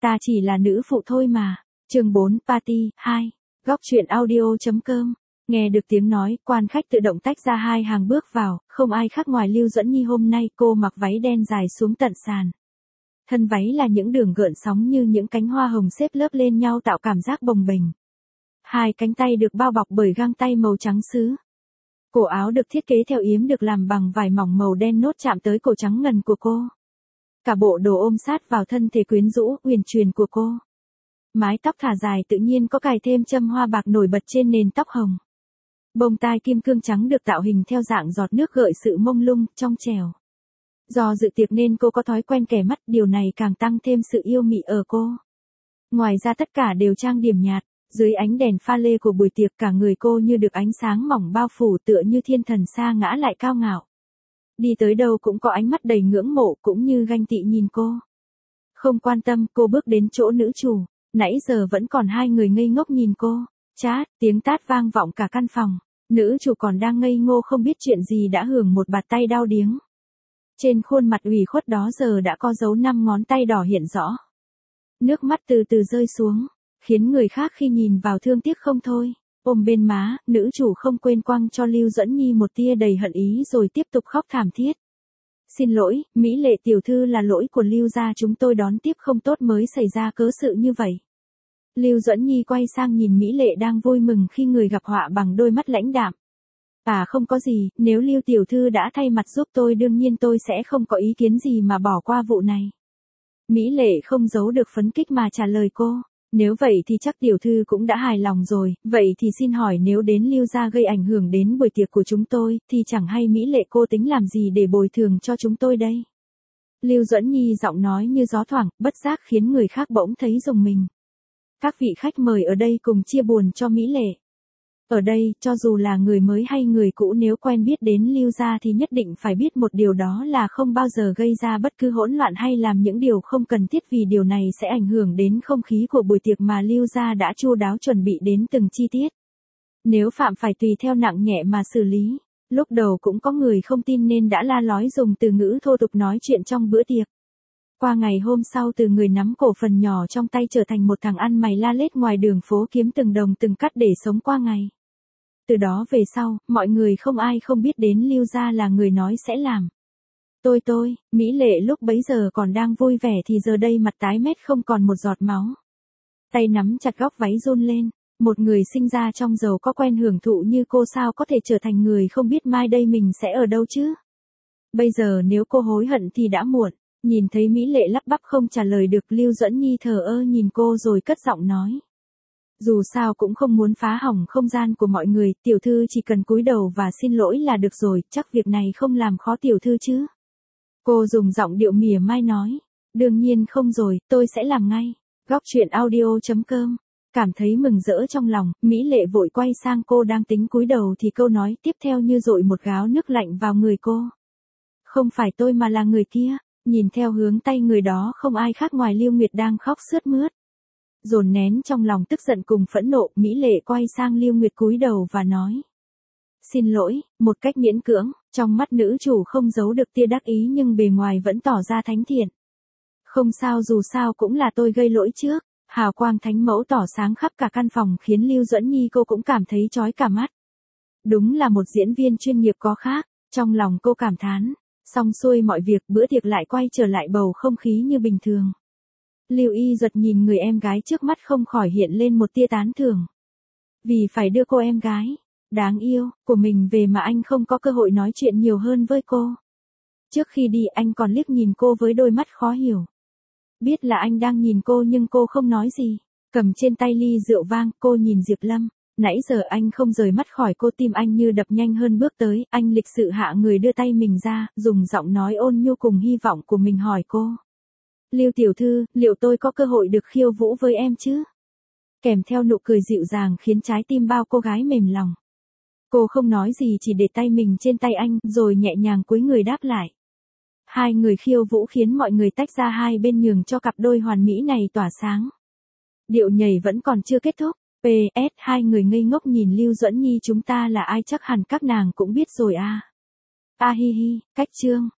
Ta chỉ là nữ phụ thôi mà. Chương 4, Party 2. Góc truyện audio.com. Nghe được tiếng nói, quan khách tự động tách ra hai hàng bước vào, không ai khác ngoài Lưu Duẫn Nhi. Hôm nay cô mặc váy đen dài xuống tận sàn. Thân váy là những đường gợn sóng như những cánh hoa hồng xếp lớp lên nhau tạo cảm giác bồng bềnh. Hai cánh tay được bao bọc bởi găng tay màu trắng sứ. Cổ áo được thiết kế theo yếm được làm bằng vải mỏng màu đen nốt chạm tới cổ trắng ngần của cô. Cả bộ đồ ôm sát vào thân thể quyến rũ, uyển chuyển của cô. Mái tóc thả dài tự nhiên có cài thêm châm hoa bạc nổi bật trên nền tóc hồng. Bông tai kim cương trắng được tạo hình theo dạng giọt nước gợi sự mông lung, trong trẻo. Do dự tiệc nên cô có thói quen kẻ mắt, điều này càng tăng thêm sự yêu mị ở cô. Ngoài ra tất cả đều trang điểm nhạt, dưới ánh đèn pha lê của buổi tiệc cả người cô như được ánh sáng mỏng bao phủ tựa như thiên thần sa ngã lại cao ngạo. Đi tới đâu cũng có ánh mắt đầy ngưỡng mộ cũng như ganh tị nhìn cô. Không quan tâm, cô bước đến chỗ nữ chủ, nãy giờ vẫn còn hai người ngây ngốc nhìn cô. Chát, tiếng tát vang vọng cả căn phòng, nữ chủ còn đang ngây ngô không biết chuyện gì đã hưởng một bạt tay đau điếng. Trên khuôn mặt ủy khuất đó giờ đã có dấu 5 ngón tay đỏ hiện rõ. Nước mắt từ từ rơi xuống, khiến người khác khi nhìn vào thương tiếc không thôi. Ôm bên má, nữ chủ không quên quăng cho Lưu Duẫn Nhi một tia đầy hận ý rồi tiếp tục khóc thảm thiết. Xin lỗi, Mỹ Lệ tiểu thư, là lỗi của Lưu gia, chúng tôi đón tiếp không tốt mới xảy ra cớ sự như vậy. Lưu Duẫn Nhi quay sang nhìn Mỹ Lệ đang vui mừng khi người gặp họa bằng đôi mắt lãnh đạm. À không có gì, nếu Lưu tiểu thư đã thay mặt giúp tôi đương nhiên tôi sẽ không có ý kiến gì mà bỏ qua vụ này. Mỹ Lệ không giấu được phấn kích mà trả lời cô. Nếu vậy thì chắc tiểu thư cũng đã hài lòng rồi, vậy thì xin hỏi nếu đến Lưu gia gây ảnh hưởng đến buổi tiệc của chúng tôi, thì chẳng hay Mỹ Lệ cô tính làm gì để bồi thường cho chúng tôi đây? Lưu Duẫn Nhi giọng nói như gió thoảng, bất giác khiến người khác bỗng thấy rùng mình. Các vị khách mời ở đây cùng chia buồn cho Mỹ Lệ. Ở đây, cho dù là người mới hay người cũ, nếu quen biết đến Lưu gia thì nhất định phải biết một điều, đó là không bao giờ gây ra bất cứ hỗn loạn hay làm những điều không cần thiết, vì điều này sẽ ảnh hưởng đến không khí của buổi tiệc mà Lưu gia đã chu đáo chuẩn bị đến từng chi tiết. Nếu phạm phải tùy theo nặng nhẹ mà xử lý. Lúc đầu cũng có người không tin nên đã la lói dùng từ ngữ thô tục nói chuyện trong bữa tiệc. Qua ngày hôm sau, từ người nắm cổ phần nhỏ trong tay trở thành một thằng ăn mày la lết ngoài đường phố kiếm từng đồng từng cắt để sống qua ngày. Từ đó về sau, mọi người không ai không biết đến Lưu gia là người nói sẽ làm. Tôi, Mỹ Lệ lúc bấy giờ còn đang vui vẻ thì giờ đây mặt tái mét không còn một giọt máu. Tay nắm chặt góc váy run lên, một người sinh ra trong giàu có quen hưởng thụ như cô sao có thể trở thành người không biết mai đây mình sẽ ở đâu chứ? Bây giờ nếu cô hối hận thì đã muộn. Nhìn thấy Mỹ Lệ lắp bắp không trả lời được, Lưu Duẫn Nhi thờ ơ nhìn cô rồi cất giọng nói. Dù sao cũng không muốn phá hỏng không gian của mọi người, tiểu thư chỉ cần cúi đầu và xin lỗi là được rồi, chắc việc này không làm khó tiểu thư chứ? Cô dùng giọng điệu mỉa mai nói. Đương nhiên không rồi, tôi sẽ làm ngay. Góc truyện audio.com. Cảm thấy mừng rỡ trong lòng, Mỹ Lệ vội quay sang cô đang tính cúi đầu thì câu nói tiếp theo như dội một gáo nước lạnh vào người cô. Không phải tôi mà là người kia. Nhìn theo hướng tay người đó không ai khác ngoài Lưu Nguyệt đang khóc sướt mướt. Dồn nén trong lòng tức giận cùng phẫn nộ, Mỹ Lệ quay sang Lưu Nguyệt cúi đầu và nói. Xin lỗi, một cách miễn cưỡng, trong mắt nữ chủ không giấu được tia đắc ý nhưng bề ngoài vẫn tỏ ra thánh thiện. Không sao, dù sao cũng là tôi gây lỗi trước. Hào quang thánh mẫu tỏ sáng khắp cả căn phòng khiến Lưu Duẫn Nhi cô cũng cảm thấy chói cả mắt. Đúng là một diễn viên chuyên nghiệp có khác, trong lòng cô cảm thán. Xong xuôi mọi việc, bữa tiệc lại quay trở lại bầu không khí như bình thường. Lưu Y Duật nhìn người em gái trước mắt không khỏi hiện lên một tia tán thưởng. Vì phải đưa cô em gái đáng yêu của mình về mà anh không có cơ hội nói chuyện nhiều hơn với cô. Trước khi đi anh còn liếc nhìn cô với đôi mắt khó hiểu. Biết là anh đang nhìn cô nhưng cô không nói gì. Cầm trên tay ly rượu vang, cô nhìn Diệp Lâm. Nãy giờ anh không rời mắt khỏi cô, tim anh như đập nhanh hơn bước tới, anh lịch sự hạ người đưa tay mình ra, dùng giọng nói ôn nhu cùng hy vọng của mình hỏi cô. Lưu tiểu thư, liệu tôi có cơ hội được khiêu vũ với em chứ? Kèm theo nụ cười dịu dàng khiến trái tim bao cô gái mềm lòng. Cô không nói gì, chỉ để tay mình trên tay anh, rồi nhẹ nhàng cúi người đáp lại. Hai người khiêu vũ khiến mọi người tách ra hai bên nhường cho cặp đôi hoàn mỹ này tỏa sáng. Điệu nhảy vẫn còn chưa kết thúc. PS, hai người ngây ngốc nhìn Lưu Duẫn Nhi, chúng ta là ai chắc hẳn các nàng cũng biết rồi à. A hi hi, cách chương.